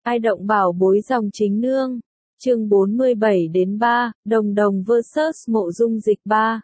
Ai động bảo bối dòng chính nương. Chương 47-3, Đồng Đồng vs Mộ Dung Dịch 3.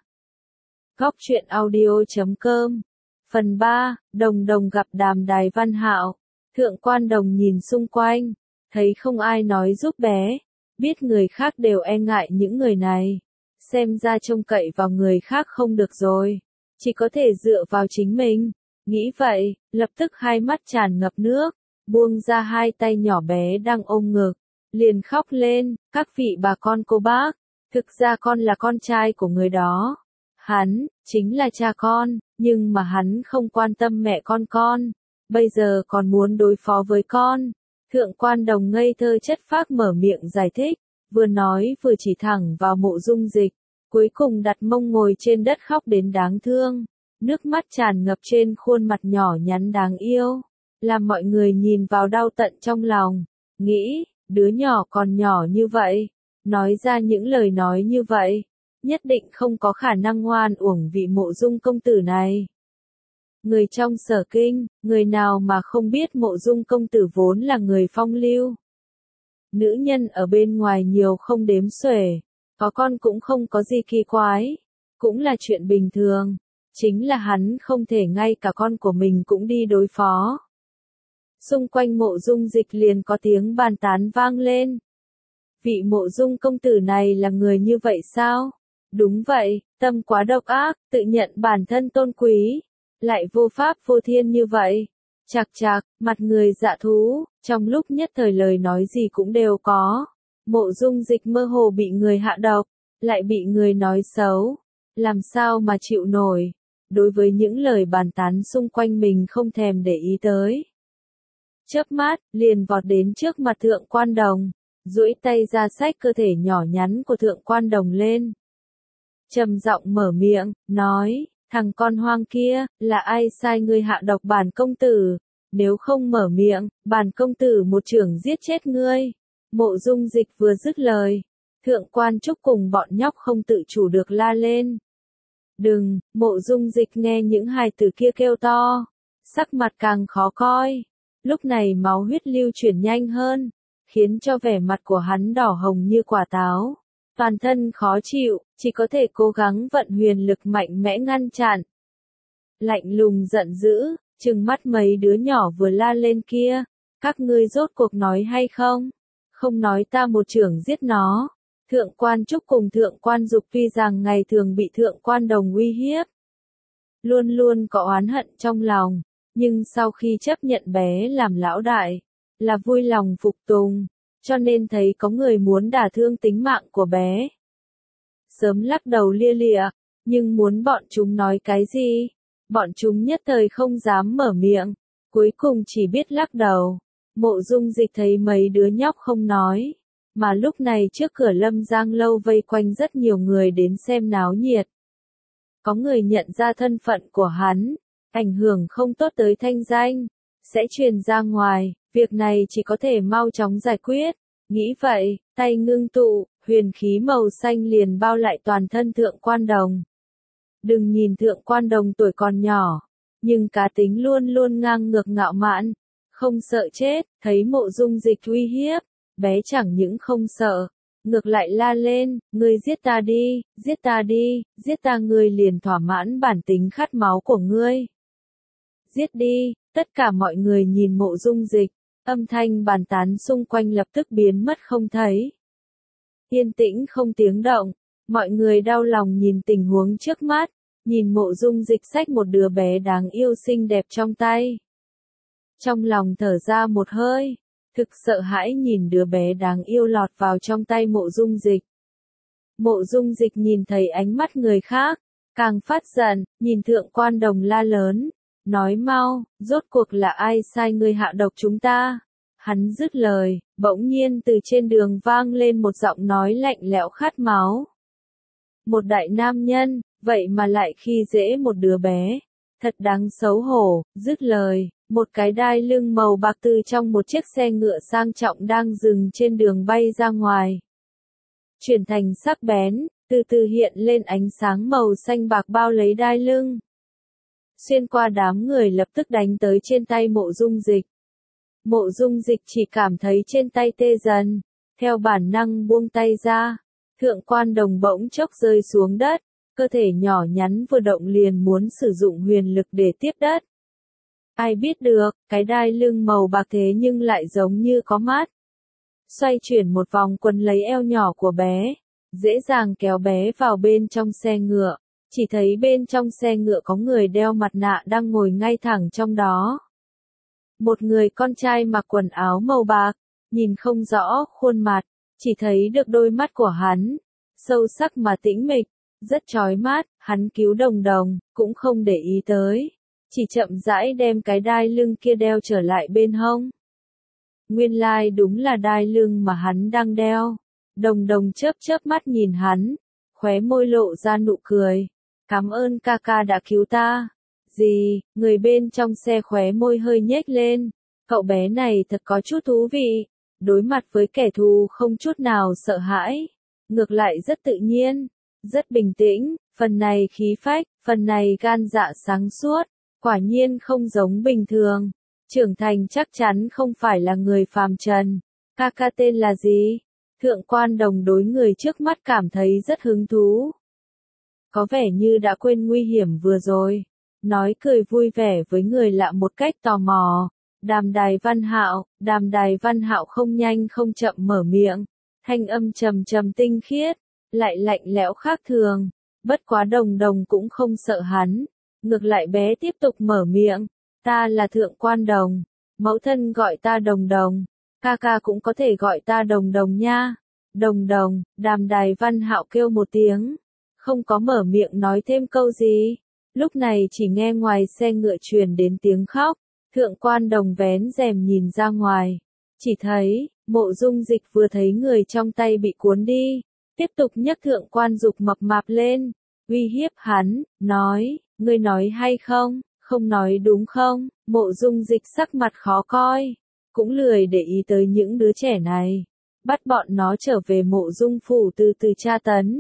Góc truyện audio.com. Phần 3, Đồng Đồng gặp Đàm Đài Văn Hạo. Thượng Quan Đồng nhìn xung quanh, thấy không ai nói giúp bé, biết người khác đều e ngại những người này. Xem ra trông cậy vào người khác không được rồi, chỉ có thể dựa vào chính mình. Nghĩ vậy, lập tức hai mắt tràn ngập nước, buông ra hai tay nhỏ bé đang ôm ngực, liền khóc lên, các vị bà con cô bác, thực ra con là con trai của người đó. Hắn, chính là cha con, nhưng mà hắn không quan tâm mẹ con, bây giờ còn muốn đối phó với con. Thượng Quan Đồng ngây thơ chất phác mở miệng giải thích, vừa nói vừa chỉ thẳng vào Mộ Dung Dịch, cuối cùng đặt mông ngồi trên đất khóc đến đáng thương, nước mắt tràn ngập trên khuôn mặt nhỏ nhắn đáng yêu, làm mọi người nhìn vào đau tận trong lòng, nghĩ, đứa nhỏ còn nhỏ như vậy, nói ra những lời nói như vậy, nhất định không có khả năng ngoan uổng vị Mộ Dung công tử này. Người trong Sở Kinh, người nào mà không biết Mộ Dung công tử vốn là người phong lưu. Nữ nhân ở bên ngoài nhiều không đếm xuể, có con cũng không có gì kỳ quái, cũng là chuyện bình thường, chính là hắn không thể ngay cả con của mình cũng đi đối phó. Xung quanh Mộ Dung Dịch liền có tiếng bàn tán vang lên. Vị Mộ Dung công tử này là người như vậy sao? Đúng vậy, tâm quá độc ác, tự nhận bản thân tôn quý, lại vô pháp vô thiên như vậy. Chạc chạc, mặt người dạ thú, trong lúc nhất thời lời nói gì cũng đều có. Mộ Dung Dịch mơ hồ bị người hạ độc, lại bị người nói xấu, làm sao mà chịu nổi. Đối với những lời bàn tán xung quanh mình không thèm để ý tới. Chớp mắt, liền vọt đến trước mặt Thượng Quan Đồng, duỗi tay ra xách cơ thể nhỏ nhắn của Thượng Quan Đồng lên. Trầm giọng mở miệng, nói, thằng con hoang kia, là ai sai ngươi hạ độc bản công tử, nếu không mở miệng, bản công tử một chưởng giết chết ngươi. Mộ Dung Dịch vừa dứt lời, Thượng Quan Trúc cùng bọn nhóc không tự chủ được la lên. Đừng, Mộ Dung Dịch nghe những hài tử kia kêu to, sắc mặt càng khó coi, lúc này máu huyết lưu chuyển nhanh hơn, khiến cho vẻ mặt của hắn đỏ hồng như quả táo. Toàn thân khó chịu, chỉ có thể cố gắng vận huyền lực mạnh mẽ ngăn chặn. Lạnh lùng giận dữ, trừng mắt mấy đứa nhỏ vừa la lên kia, các ngươi rốt cuộc nói hay không? Không nói ta một chưởng giết nó. Thượng Quan Trúc cùng Thượng Quan Dục tuy rằng ngày thường bị Thượng Quan Đồng uy hiếp, luôn luôn có oán hận trong lòng, nhưng sau khi chấp nhận bé làm lão đại, là vui lòng phục tùng. Cho nên thấy có người muốn đả thương tính mạng của bé, sớm lắc đầu lia lịa, nhưng muốn bọn chúng nói cái gì, bọn chúng nhất thời không dám mở miệng, cuối cùng chỉ biết lắc đầu. Mộ Dung Dịch thấy mấy đứa nhóc không nói, mà lúc này trước cửa Lâm Giang lâu vây quanh rất nhiều người đến xem náo nhiệt. Có người nhận ra thân phận của hắn, ảnh hưởng không tốt tới thanh danh, sẽ truyền ra ngoài. Việc này chỉ có thể mau chóng giải quyết. Nghĩ vậy, tay ngưng tụ, huyền khí màu xanh liền bao lại toàn thân Thượng Quan Đồng. Đừng nhìn Thượng Quan Đồng tuổi còn nhỏ, nhưng cá tính luôn luôn ngang ngược ngạo mạn, không sợ chết, thấy Mộ Dung Dịch uy hiếp, bé chẳng những không sợ, ngược lại la lên, ngươi giết ta đi, giết ta đi, giết ta, ngươi liền thỏa mãn bản tính khát máu của ngươi. Giết đi, tất cả mọi người nhìn Mộ Dung Dịch. Âm thanh bàn tán xung quanh lập tức biến mất không thấy. Yên tĩnh không tiếng động, mọi người đau lòng nhìn tình huống trước mắt, nhìn Mộ Dung Dịch xách một đứa bé đáng yêu xinh đẹp trong tay. Trong lòng thở ra một hơi, thực sợ hãi nhìn đứa bé đáng yêu lọt vào trong tay Mộ Dung Dịch. Mộ Dung Dịch nhìn thấy ánh mắt người khác, càng phát giận, nhìn Thượng Quan Đồng la lớn. Nói mau, rốt cuộc là ai sai ngươi hạ độc chúng ta? Hắn dứt lời, bỗng nhiên từ trên đường vang lên một giọng nói lạnh lẽo khát máu. Một đại nam nhân, vậy mà lại khi dễ một đứa bé. Thật đáng xấu hổ, dứt lời, một cái đai lưng màu bạc từ trong một chiếc xe ngựa sang trọng đang dừng trên đường bay ra ngoài. Chuyển thành sắc bén, từ từ hiện lên ánh sáng màu xanh bạc bao lấy đai lưng. Xuyên qua đám người lập tức đánh tới trên tay Mộ Dung Dịch. Mộ Dung Dịch chỉ cảm thấy trên tay tê dần, theo bản năng buông tay ra. Thượng Quan Đồng bỗng chốc rơi xuống đất, cơ thể nhỏ nhắn vừa động liền muốn sử dụng huyền lực để tiếp đất. Ai biết được, cái đai lưng màu bạc thế nhưng lại giống như có mắt. Xoay chuyển một vòng quấn lấy eo nhỏ của bé, dễ dàng kéo bé vào bên trong xe ngựa. Chỉ thấy bên trong xe ngựa có người đeo mặt nạ đang ngồi ngay thẳng trong đó. Một người con trai mặc quần áo màu bạc, nhìn không rõ khuôn mặt, chỉ thấy được đôi mắt của hắn, sâu sắc mà tĩnh mịch, rất chói mắt. Hắn cứu Đồng Đồng, cũng không để ý tới, chỉ chậm rãi đem cái đai lưng kia đeo trở lại bên hông. Nguyên lai đúng là đai lưng mà hắn đang đeo. Đồng Đồng chớp chớp mắt nhìn hắn, khóe môi lộ ra nụ cười. Cảm ơn ca ca đã cứu ta. Gì, người bên trong xe khóe môi hơi nhếch lên. Cậu bé này thật có chút thú vị. Đối mặt với kẻ thù không chút nào sợ hãi. Ngược lại rất tự nhiên, rất bình tĩnh, phần này khí phách, phần này gan dạ sáng suốt. Quả nhiên không giống bình thường. Trưởng thành chắc chắn không phải là người phàm trần. Ca ca tên là gì? Thượng Quan Đồng đối người trước mắt cảm thấy rất hứng thú. Có vẻ như đã quên nguy hiểm vừa rồi. Nói cười vui vẻ với người lạ một cách tò mò. Đàm Đài Văn Hạo không nhanh không chậm mở miệng. Thanh âm trầm trầm tinh khiết, lại lạnh lẽo khác thường. Bất quá Đồng Đồng cũng không sợ hắn. Ngược lại bé tiếp tục mở miệng. Ta là Thượng Quan Đồng. Mẫu thân gọi ta Đồng Đồng. Ca ca cũng có thể gọi ta Đồng Đồng nha. Đồng Đồng, Đàm Đài Văn Hạo kêu một tiếng. Không có mở miệng nói thêm câu gì. Lúc này chỉ nghe ngoài xe ngựa truyền đến tiếng khóc. Thượng Quan Đồng vén rèm nhìn ra ngoài. Chỉ thấy, Mộ Dung Dịch vừa thấy người trong tay bị cuốn đi. Tiếp tục nhấc Thượng Quan Dục mập mạp lên. Uy hiếp hắn, nói, ngươi nói hay không, không nói đúng không? Mộ Dung Dịch sắc mặt khó coi. Cũng lười để ý tới những đứa trẻ này. Bắt bọn nó trở về Mộ Dung phủ từ từ tra tấn.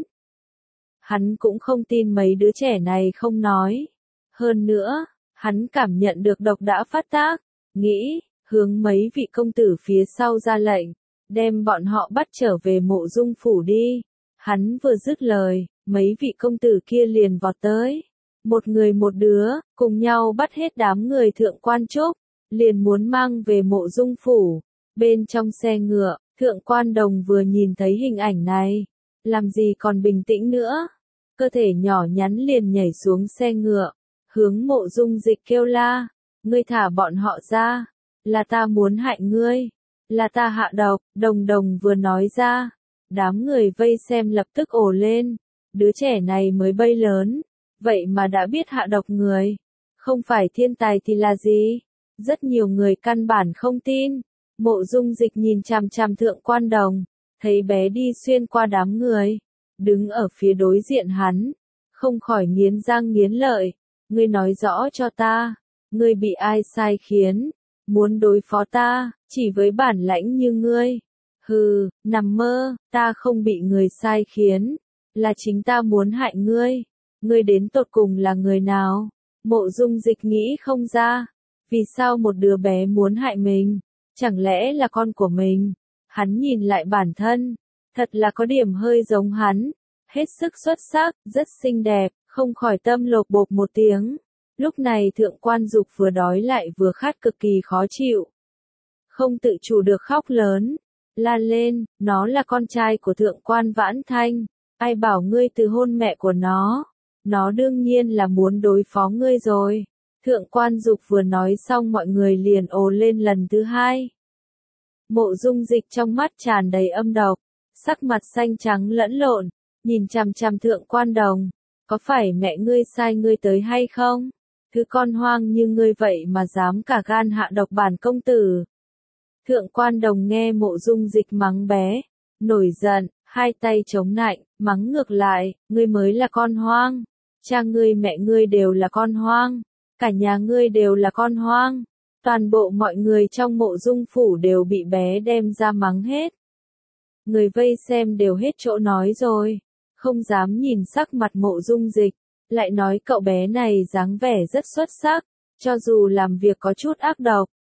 Hắn cũng không tin mấy đứa trẻ này không nói. Hơn nữa, hắn cảm nhận được độc đã phát tác, nghĩ, hướng mấy vị công tử phía sau ra lệnh, đem bọn họ bắt trở về Mộ Dung phủ đi. Hắn vừa dứt lời, mấy vị công tử kia liền vọt tới. Một người một đứa, cùng nhau bắt hết đám người Thượng Quan Trúc, liền muốn mang về Mộ Dung phủ. Bên trong xe ngựa, Thượng Quan Đồng vừa nhìn thấy hình ảnh này, làm gì còn bình tĩnh nữa. Cơ thể nhỏ nhắn liền nhảy xuống xe ngựa, hướng Mộ Dung Dịch kêu la, ngươi thả bọn họ ra, là ta muốn hại ngươi, là ta hạ độc. Đồng Đồng vừa nói ra, đám người vây xem lập tức ồ lên, đứa trẻ này mới bay lớn, vậy mà đã biết hạ độc người, không phải thiên tài thì là gì? Rất nhiều người căn bản không tin. Mộ Dung Dịch nhìn chằm chằm Thượng Quan Đồng, thấy bé đi xuyên qua đám người, đứng ở phía đối diện hắn, không khỏi nghiến răng nghiến lợi. Ngươi nói rõ cho ta, ngươi bị ai sai khiến, muốn đối phó ta, chỉ với bản lãnh như ngươi. Hừ, nằm mơ, ta không bị người sai khiến, là chính ta muốn hại ngươi. Ngươi đến tột cùng là người nào? Mộ Dung Dịch nghĩ không ra, vì sao một đứa bé muốn hại mình, chẳng lẽ là con của mình? Hắn nhìn lại bản thân, thật là có điểm hơi giống hắn, hết sức xuất sắc, rất xinh đẹp, không khỏi tâm lột bột một tiếng. Lúc này Thượng Quan Dục vừa đói lại vừa khát cực kỳ khó chịu. Không tự chủ được khóc lớn, la lên, nó là con trai của Thượng Quan Vãn Thanh, ai bảo ngươi từ hôn mẹ của nó đương nhiên là muốn đối phó ngươi rồi. Thượng Quan Dục vừa nói xong mọi người liền ồ lên lần thứ hai. Mộ Dung Dịch trong mắt tràn đầy âm độc, sắc mặt xanh trắng lẫn lộn, nhìn chằm chằm Thượng Quan Đồng, có phải mẹ ngươi sai ngươi tới hay không? Thứ con hoang như ngươi vậy mà dám cả gan hạ độc bản công tử. Thượng Quan Đồng nghe Mộ Dung Dịch mắng bé, nổi giận, hai tay chống nạnh, mắng ngược lại, ngươi mới là con hoang, cha ngươi mẹ ngươi đều là con hoang, cả nhà ngươi đều là con hoang. Toàn bộ mọi người trong Mộ Dung phủ đều bị bé đem ra mắng hết. Người vây xem đều hết chỗ nói rồi, không dám nhìn sắc mặt Mộ Dung Dịch, lại nói cậu bé này dáng vẻ rất xuất sắc, cho dù làm việc có chút ác độc,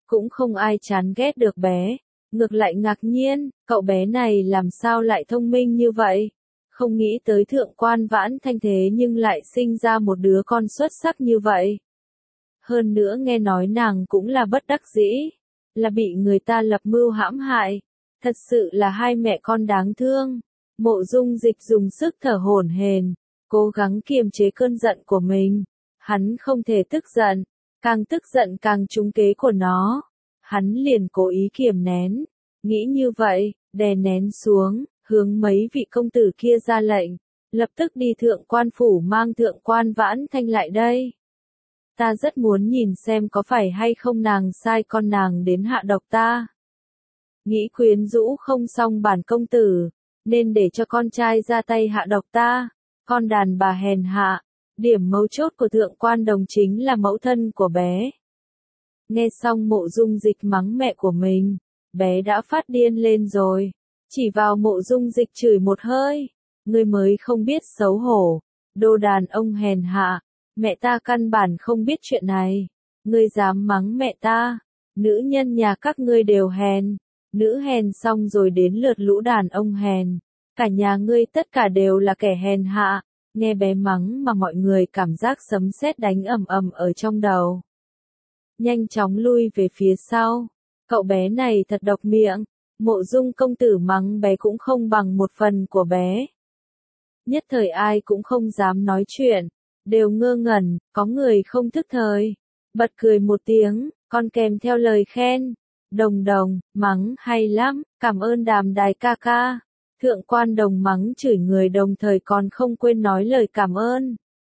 Cũng không ai chán ghét được bé. Ngược lại ngạc nhiên, cậu bé này làm sao lại thông minh như vậy? Không nghĩ tới thượng quan Vãn Thanh thế nhưng lại sinh ra một đứa con xuất sắc như vậy. Hơn nữa nghe nói nàng cũng là bất đắc dĩ, là bị người ta lập mưu hãm hại. Thật sự là hai mẹ con đáng thương. Mộ Dung Dịch dùng sức thở hổn hển, cố gắng kiềm chế cơn giận của mình. Hắn không thể tức giận, càng tức giận càng trúng kế của nó. Hắn liền cố ý kiềm nén, nghĩ như vậy, đè nén xuống, hướng mấy vị công tử kia ra lệnh, lập tức đi thượng quan phủ mang thượng quan Vãn Thanh lại đây. Ta rất muốn nhìn xem có phải hay không nàng sai con nàng đến hạ độc ta. Nghĩ quyến rũ không xong bản công tử, nên để cho con trai ra tay hạ độc ta, con đàn bà hèn hạ. Điểm mấu chốt của thượng quan đồng chính là mẫu thân của bé. Nghe xong Mộ Dung Dịch mắng mẹ của mình, bé đã phát điên lên rồi, chỉ vào Mộ Dung Dịch chửi một hơi, ngươi mới không biết xấu hổ, đồ đàn ông hèn hạ, mẹ ta căn bản không biết chuyện này, ngươi dám mắng mẹ ta, nữ nhân nhà các ngươi đều hèn, nữ hèn xong rồi đến lượt lũ đàn ông hèn, cả nhà ngươi tất cả đều là kẻ hèn hạ. Nghe bé mắng mà mọi người cảm giác sấm sét đánh ầm ầm ở trong đầu. Nhanh chóng lui về phía sau. Cậu bé này thật độc miệng. Mộ Dung công tử mắng bé cũng không bằng một phần của bé. Nhất thời ai cũng không dám nói chuyện. Đều ngơ ngẩn, có người không thức thời. Bật cười một tiếng, còn kèm theo lời khen. Đồng đồng, mắng hay lắm, cảm ơn Đàm Đài ca ca. Thượng quan đồng mắng chửi người đồng thời còn không quên nói lời cảm ơn.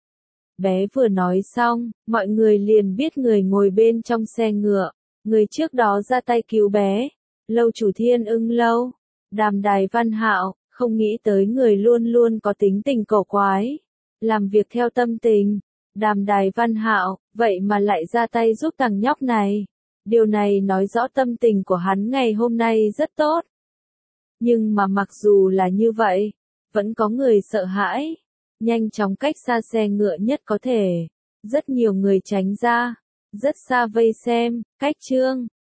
Bé vừa nói xong, mọi người liền biết người ngồi bên trong xe ngựa, người trước đó ra tay cứu bé, lâu chủ Thiên Ưng Lâu, Đàm Đài Văn Hạo, không nghĩ tới người luôn luôn có tính tình cổ quái, làm việc theo tâm tình. Đàm Đài Văn Hạo, vậy mà lại ra tay giúp thằng nhóc này. Điều này nói rõ tâm tình của hắn ngày hôm nay rất tốt. Nhưng mà mặc dù là như vậy, vẫn có người sợ hãi, nhanh chóng cách xa xe ngựa nhất có thể. Rất nhiều người tránh ra, rất xa vây xem, cách chương.